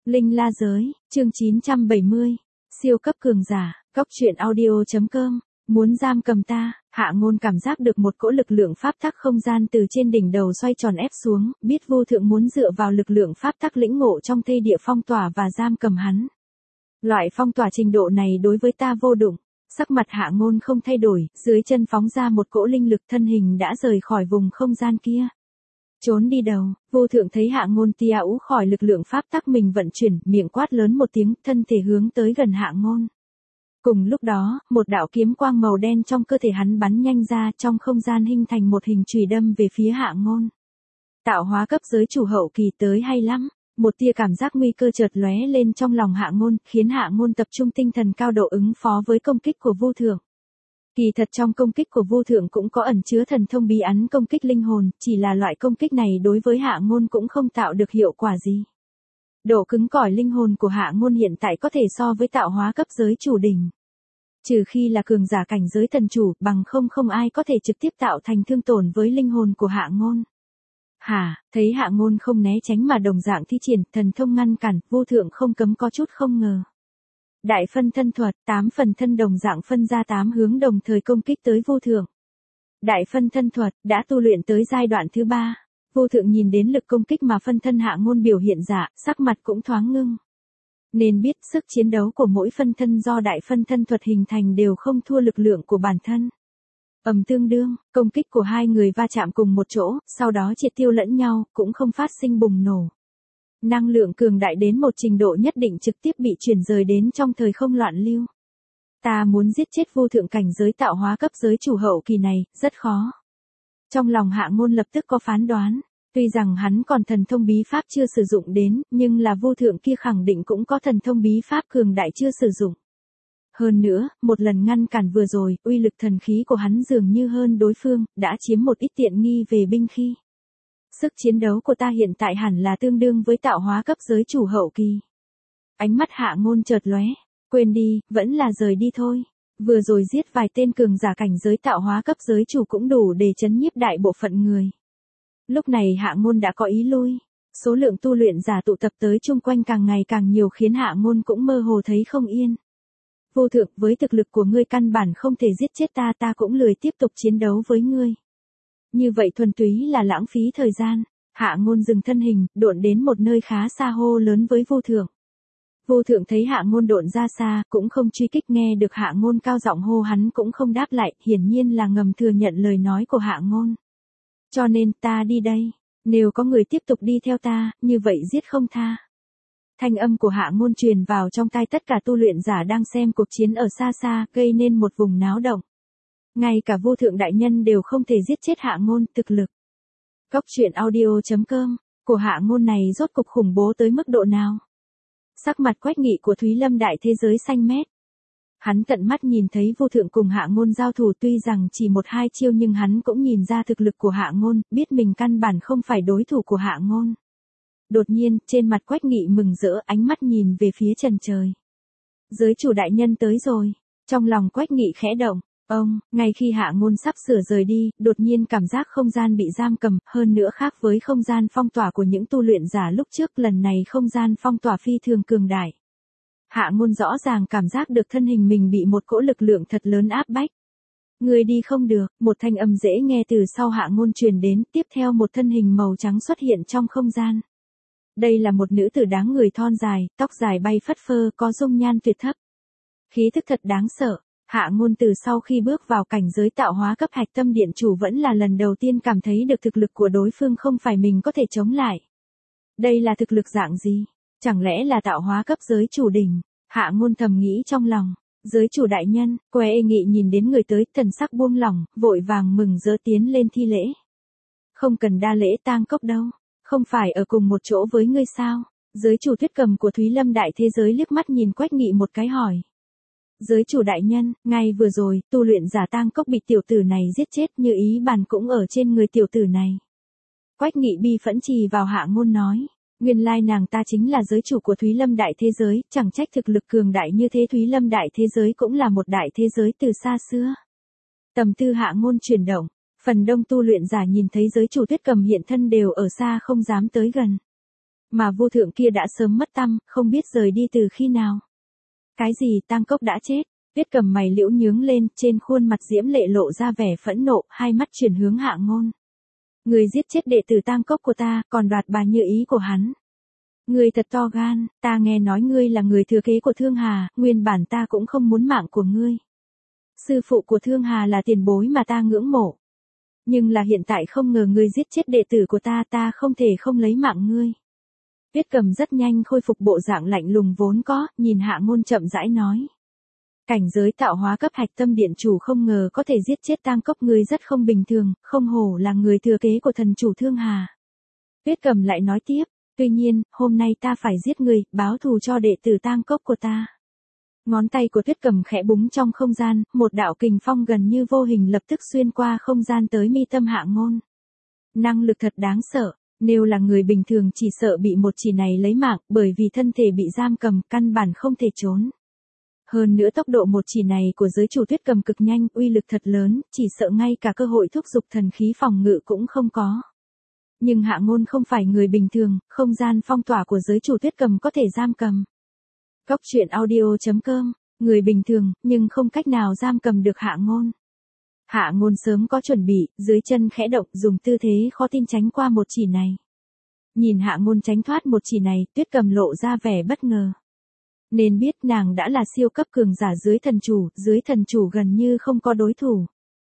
Linh La Giới, chương 970, siêu cấp cường giả, Cóc truyện audio.com, muốn giam cầm ta. Hạ Ngôn cảm giác được một cỗ lực lượng pháp tắc không gian từ trên đỉnh đầu xoay tròn ép xuống, biết vô thượng muốn dựa vào lực lượng pháp tắc lĩnh ngộ trong thây địa phong tỏa và giam cầm hắn. Loại phong tỏa trình độ này đối với ta vô dụng. Sắc mặt Hạ Ngôn không thay đổi, dưới chân phóng ra một cỗ linh lực, thân hình đã rời khỏi vùng không gian kia. Trốn đi đâu? Vô thượng thấy Hạ Ngôn tia ú khỏi lực lượng pháp tắc mình vận chuyển, miệng quát lớn một tiếng, thân thể hướng tới gần Hạ Ngôn. Cùng lúc đó, một đạo kiếm quang màu đen trong cơ thể hắn bắn nhanh ra, trong không gian hình thành một hình chùy đâm về phía Hạ Ngôn. Tạo hóa cấp giới chủ hậu kỳ tới hay lắm. Một tia cảm giác nguy cơ chợt lóe lên trong lòng Hạ Ngôn, khiến Hạ Ngôn tập trung tinh thần cao độ ứng phó với công kích của vô thượng. Kỳ thật trong công kích của vô thượng cũng có ẩn chứa thần thông bí ấn công kích linh hồn, chỉ là loại công kích này đối với Hạ Ngôn cũng không tạo được hiệu quả gì. Độ cứng cỏi linh hồn của Hạ Ngôn hiện tại có thể so với tạo hóa cấp giới chủ đỉnh. Trừ khi là cường giả cảnh giới thần chủ, bằng không ai có thể trực tiếp tạo thành thương tổn với linh hồn của Hạ Ngôn. Thấy Hạ Ngôn không né tránh mà đồng dạng thi triển thần thông ngăn cản, vô thượng không cấm có chút không ngờ. Đại phân thân thuật, 8 phần thân đồng dạng phân ra 8 hướng đồng thời công kích tới vô thượng. Đại phân thân thuật đã tu luyện tới giai đoạn thứ 3. Vô thượng nhìn đến lực công kích mà phân thân Hạ Ngôn biểu hiện ra, sắc mặt cũng thoáng ngưng. Nên biết sức chiến đấu của mỗi phân thân do đại phân thân thuật hình thành đều không thua lực lượng của bản thân. Tương đương, công kích của hai người va chạm cùng một chỗ, sau đó triệt tiêu lẫn nhau, cũng không phát sinh bùng nổ. Năng lượng cường đại đến một trình độ nhất định trực tiếp bị chuyển rời đến trong thời không loạn lưu. Ta muốn giết chết vô thượng cảnh giới tạo hóa cấp giới chủ hậu kỳ này, rất khó. Trong lòng Hạ Ngôn lập tức có phán đoán, tuy rằng hắn còn thần thông bí pháp chưa sử dụng đến, nhưng là vô thượng kia khẳng định cũng có thần thông bí pháp cường đại chưa sử dụng. Hơn nữa, một lần ngăn cản vừa rồi, uy lực thần khí của hắn dường như hơn đối phương, đã chiếm một ít tiện nghi về binh khí. Sức chiến đấu của ta hiện tại hẳn là tương đương với tạo hóa cấp giới chủ hậu kỳ. Ánh mắt Hạ Ngôn chợt lóe, quên đi, vẫn là rời đi thôi. Vừa rồi giết vài tên cường giả cảnh giới tạo hóa cấp giới chủ cũng đủ để chấn nhiếp đại bộ phận người. Lúc này Hạ Ngôn đã có ý lui. Số lượng tu luyện giả tụ tập tới chung quanh càng ngày càng nhiều khiến Hạ Ngôn cũng mơ hồ thấy không yên. Vô thượng, với thực lực của ngươi căn bản không thể giết chết ta cũng lười tiếp tục chiến đấu với ngươi. Như vậy thuần túy là lãng phí thời gian. Hạ Ngôn dừng thân hình, độn đến một nơi khá xa hô lớn với vô thượng. Vô thượng thấy Hạ Ngôn độn ra xa, cũng không truy kích, nghe được Hạ Ngôn cao giọng hô hắn cũng không đáp lại, hiển nhiên là ngầm thừa nhận lời nói của Hạ Ngôn. Cho nên ta đi đây, nếu có người tiếp tục đi theo ta, như vậy giết không tha. Thanh âm của Hạ Ngôn truyền vào trong tai tất cả tu luyện giả đang xem cuộc chiến ở xa xa, gây nên một vùng náo động. Ngay cả vô thượng đại nhân đều không thể giết chết Hạ Ngôn, thực lực. Cóc truyện audio.com, của Hạ Ngôn này rốt cục khủng bố tới mức độ nào? Sắc mặt Quách Nghị của Thúy Lâm đại thế giới xanh mét. Hắn tận mắt nhìn thấy vô thượng cùng Hạ Ngôn giao thủ, tuy rằng chỉ 1-2 chiêu nhưng hắn cũng nhìn ra thực lực của Hạ Ngôn, biết mình căn bản không phải đối thủ của Hạ Ngôn. Đột nhiên, trên mặt Quách Nghị mừng rỡ, ánh mắt nhìn về phía trần trời. Giới chủ đại nhân tới rồi. Trong lòng Quách Nghị khẽ động. Ngay khi Hạ Ngôn sắp sửa rời đi, đột nhiên cảm giác không gian bị giam cầm, hơn nữa khác với không gian phong tỏa của những tu luyện giả lúc trước, lần này không gian phong tỏa phi thường cường đại. Hạ Ngôn rõ ràng cảm giác được thân hình mình bị một cỗ lực lượng thật lớn áp bách. Người đi không được, một thanh âm dễ nghe từ sau Hạ Ngôn truyền đến, tiếp theo một thân hình màu trắng xuất hiện trong không gian. Đây là một nữ tử dáng người thon dài, tóc dài bay phất phơ, có dung nhan tuyệt thấp. Khí thức thật đáng sợ. Hạ Ngôn từ sau khi bước vào cảnh giới tạo hóa cấp hạch tâm điện chủ vẫn là lần đầu tiên cảm thấy được thực lực của đối phương không phải mình có thể chống lại. Đây là thực lực dạng gì? Chẳng lẽ là tạo hóa cấp giới chủ đỉnh? Hạ Ngôn thầm nghĩ trong lòng. Giới chủ đại nhân, Quế Nghị nhìn đến người tới, thần sắc buông lỏng, vội vàng mừng rỡ tiến lên thi lễ. Không cần đa lễ tang cốc đâu. Không phải ở cùng một chỗ với ngươi sao? Giới chủ Tuyết Cầm của Thúy Lâm đại thế giới liếc mắt nhìn Quách Nghị một cái hỏi. Giới chủ đại nhân, ngay vừa rồi, tu luyện giả tang cốc bị tiểu tử này giết chết, như ý bàn cũng ở trên người tiểu tử này. Quách Nghị bi phẫn trì vào Hạ Ngôn nói. Nguyên lai nàng ta chính là giới chủ của Thúy Lâm đại thế giới, chẳng trách thực lực cường đại như thế. Thúy Lâm đại thế giới cũng là một đại thế giới từ xa xưa. Tâm tư Hạ Ngôn chuyển động. Phần đông tu luyện giả nhìn thấy giới chủ Tuyết Cầm hiện thân đều ở xa không dám tới gần. Mà vô thượng kia đã sớm mất tăm, không biết rời đi từ khi nào. Cái gì, Tang Cốc đã chết? Tuyết Cầm mày liễu nhướng lên, trên khuôn mặt diễm lệ lộ ra vẻ phẫn nộ, hai mắt chuyển hướng Hạ Ngôn. Người giết chết đệ tử Tang Cốc của ta, còn đoạt bà Như Ý của hắn. Ngươi thật to gan, ta nghe nói ngươi là người thừa kế của Thương Hà, nguyên bản ta cũng không muốn mạng của ngươi. Sư phụ của Thương Hà là tiền bối mà ta ngưỡng mộ. Nhưng là hiện tại không ngờ ngươi giết chết đệ tử của ta không thể không lấy mạng ngươi. Tuyết Cầm rất nhanh khôi phục bộ dạng lạnh lùng vốn có, nhìn Hạ Ngôn chậm rãi nói. Cảnh giới tạo hóa cấp hạch tâm điện chủ không ngờ có thể giết chết Tang Cốc, ngươi rất không bình thường, không hổ là người thừa kế của thần chủ Thương Hà. Tuyết Cầm lại nói tiếp, tuy nhiên, hôm nay ta phải giết ngươi, báo thù cho đệ tử Tang Cốc của ta. Ngón tay của Tuyết Cầm khẽ búng trong không gian, một đạo kình phong gần như vô hình lập tức xuyên qua không gian tới mi tâm Hạ Ngôn. Năng lực thật đáng sợ, nếu là người bình thường chỉ sợ bị một chỉ này lấy mạng, bởi vì thân thể bị giam cầm, căn bản không thể trốn. Hơn nữa tốc độ một chỉ này của giới chủ Tuyết Cầm cực nhanh, uy lực thật lớn, chỉ sợ ngay cả cơ hội thúc giục thần khí phòng ngự cũng không có. Nhưng Hạ Ngôn không phải người bình thường, không gian phong tỏa của giới chủ Tuyết Cầm có thể giam cầm. Cốc truyện audio.com, người bình thường, nhưng không cách nào giam cầm được Hạ Ngôn. Hạ Ngôn sớm có chuẩn bị, dưới chân khẽ động, dùng tư thế khó tin tránh qua một chỉ này. Nhìn Hạ Ngôn tránh thoát một chỉ này, Tuyết Cầm lộ ra vẻ bất ngờ. Nên biết nàng đã là siêu cấp cường giả dưới thần chủ gần như không có đối thủ.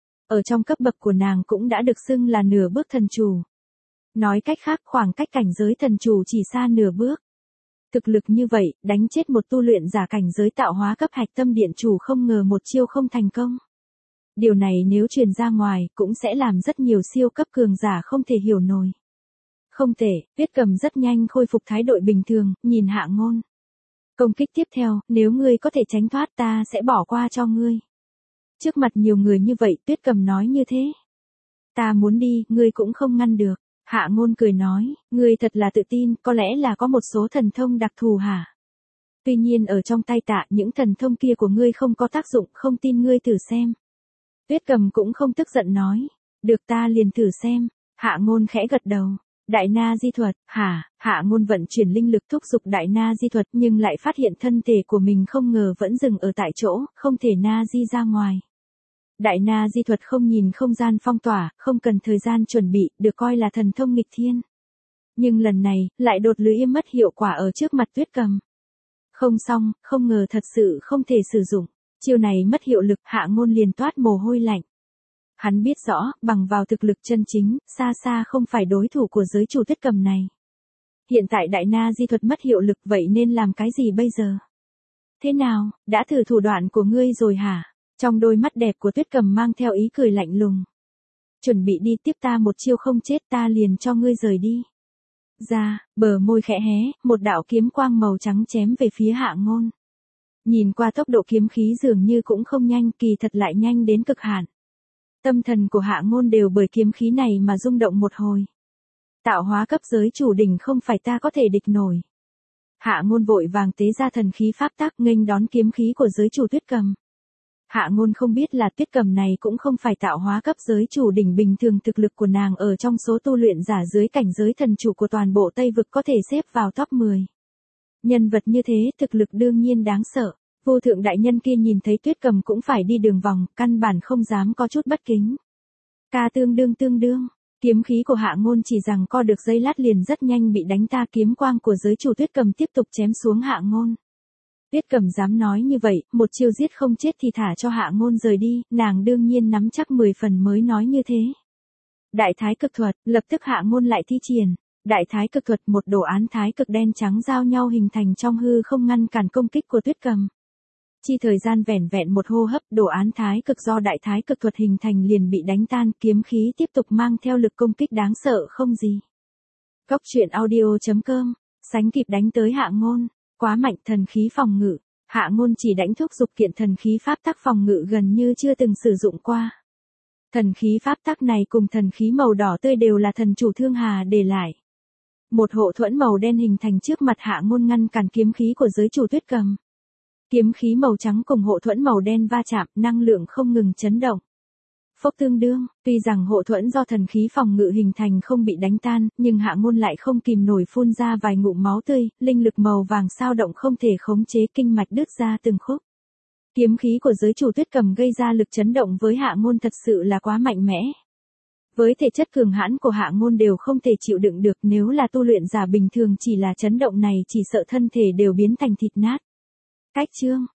Ở trong cấp bậc của nàng cũng đã được xưng là nửa bước thần chủ. Nói cách khác, khoảng cách cảnh giới thần chủ chỉ xa nửa bước. Thực lực như vậy, đánh chết một tu luyện giả cảnh giới tạo hóa cấp hạch tâm điện chủ không ngờ một chiêu không thành công. Điều này nếu truyền ra ngoài, cũng sẽ làm rất nhiều siêu cấp cường giả không thể hiểu nổi. Không thể, Tuyết Cầm rất nhanh khôi phục thái độ bình thường, nhìn Hạ Ngôn. Công kích tiếp theo, nếu ngươi có thể tránh thoát ta sẽ bỏ qua cho ngươi. Trước mặt nhiều người như vậy, Tuyết Cầm nói như thế. Ta muốn đi, ngươi cũng không ngăn được. Hạ Ngôn cười nói, ngươi thật là tự tin, có lẽ là có một số thần thông đặc thù hả? Tuy nhiên ở trong tay tạ, những thần thông kia của ngươi không có tác dụng, không tin ngươi thử xem. Tuyết Cầm cũng không tức giận nói, được ta liền thử xem. Hạ Ngôn khẽ gật đầu. Đại Na Di thuật, hả? Hạ Ngôn vận chuyển linh lực thúc giục Đại Na Di thuật nhưng lại phát hiện thân thể của mình không ngờ vẫn dừng ở tại chỗ, không thể Na Di ra ngoài. Đại Na Di thuật không nhìn không gian phong tỏa, không cần thời gian chuẩn bị, được coi là thần thông nghịch thiên. Nhưng lần này, lại đột lưỡi mất hiệu quả ở trước mặt Tuyết Cầm. Không xong, không ngờ thật sự không thể sử dụng. Chiêu này mất hiệu lực, Hạ Ngôn liền toát mồ hôi lạnh. Hắn biết rõ, bằng vào thực lực chân chính, xa xa không phải đối thủ của giới chủ Tuyết Cầm này. Hiện tại Đại Na Di thuật mất hiệu lực, vậy nên làm cái gì bây giờ? Thế nào, đã thử thủ đoạn của ngươi rồi hả? Trong đôi mắt đẹp của Tuyết Cầm mang theo ý cười lạnh lùng. Chuẩn bị đi tiếp ta một chiêu không chết ta liền cho ngươi rời đi. Ra, bờ môi khẽ hé, một đạo kiếm quang màu trắng chém về phía Hạ Ngôn. Nhìn qua tốc độ kiếm khí dường như cũng không nhanh, kỳ thật lại nhanh đến cực hạn. Tâm thần của Hạ Ngôn đều bởi kiếm khí này mà rung động một hồi. Tạo hóa cấp giới chủ đỉnh không phải ta có thể địch nổi. Hạ Ngôn vội vàng tế ra thần khí pháp tắc nghênh đón kiếm khí của giới chủ Tuyết Cầm. Hạ Ngôn không biết là Tuyết Cầm này cũng không phải tạo hóa cấp giới chủ đỉnh bình thường, thực lực của nàng ở trong số tu luyện giả dưới cảnh giới thần chủ của toàn bộ Tây Vực có thể xếp vào top 10. Nhân vật như thế thực lực đương nhiên đáng sợ. Vô thượng đại nhân kia nhìn thấy Tuyết Cầm cũng phải đi đường vòng, căn bản không dám có chút bất kính. Ca tương đương, kiếm khí của Hạ Ngôn chỉ rằng co được giây lát liền rất nhanh bị đánh ta, kiếm quang của giới chủ Tuyết Cầm tiếp tục chém xuống Hạ Ngôn. Tuyết Cầm dám nói như vậy, một chiêu giết không chết thì thả cho Hạ Ngôn rời đi, nàng đương nhiên nắm chắc 10 phần mới nói như thế. Đại thái cực thuật, lập tức Hạ Ngôn lại thi triển. Đại thái cực thuật, một đồ án thái cực đen trắng giao nhau hình thành trong hư không ngăn cản công kích của Tuyết Cầm. Chi thời gian vẻn vẹn một hô hấp, đồ án thái cực do đại thái cực thuật hình thành liền bị đánh tan, kiếm khí tiếp tục mang theo lực công kích đáng sợ không gì. Cốc truyện audio.com, sánh kịp đánh tới Hạ Ngôn, quá mạnh, thần khí phòng ngự. Hạ Ngôn chỉ đánh thúc giục kiện thần khí pháp tắc phòng ngự gần như chưa từng sử dụng qua. Thần khí pháp tắc này cùng thần khí màu đỏ tươi đều là thần chủ Thương Hà để lại. Một hộ thuẫn màu đen hình thành trước mặt Hạ Ngôn ngăn cản kiếm khí của giới chủ Tuyết Cầm. Kiếm khí màu trắng cùng hộ thuẫn màu đen va chạm, năng lượng không ngừng chấn động. Phốc tương đương, tuy rằng hộ thuẫn do thần khí phòng ngự hình thành không bị đánh tan, nhưng Hạ Ngôn lại không kìm nổi phun ra vài ngụm máu tươi, linh lực màu vàng sao động không thể khống chế, kinh mạch đứt ra từng khúc. Kiếm khí của giới chủ Tuyết Cầm gây ra lực chấn động với Hạ Ngôn thật sự là quá mạnh mẽ. Với thể chất cường hãn của Hạ Ngôn đều không thể chịu đựng được, nếu là tu luyện giả bình thường chỉ là chấn động này chỉ sợ thân thể đều biến thành thịt nát. Cách chương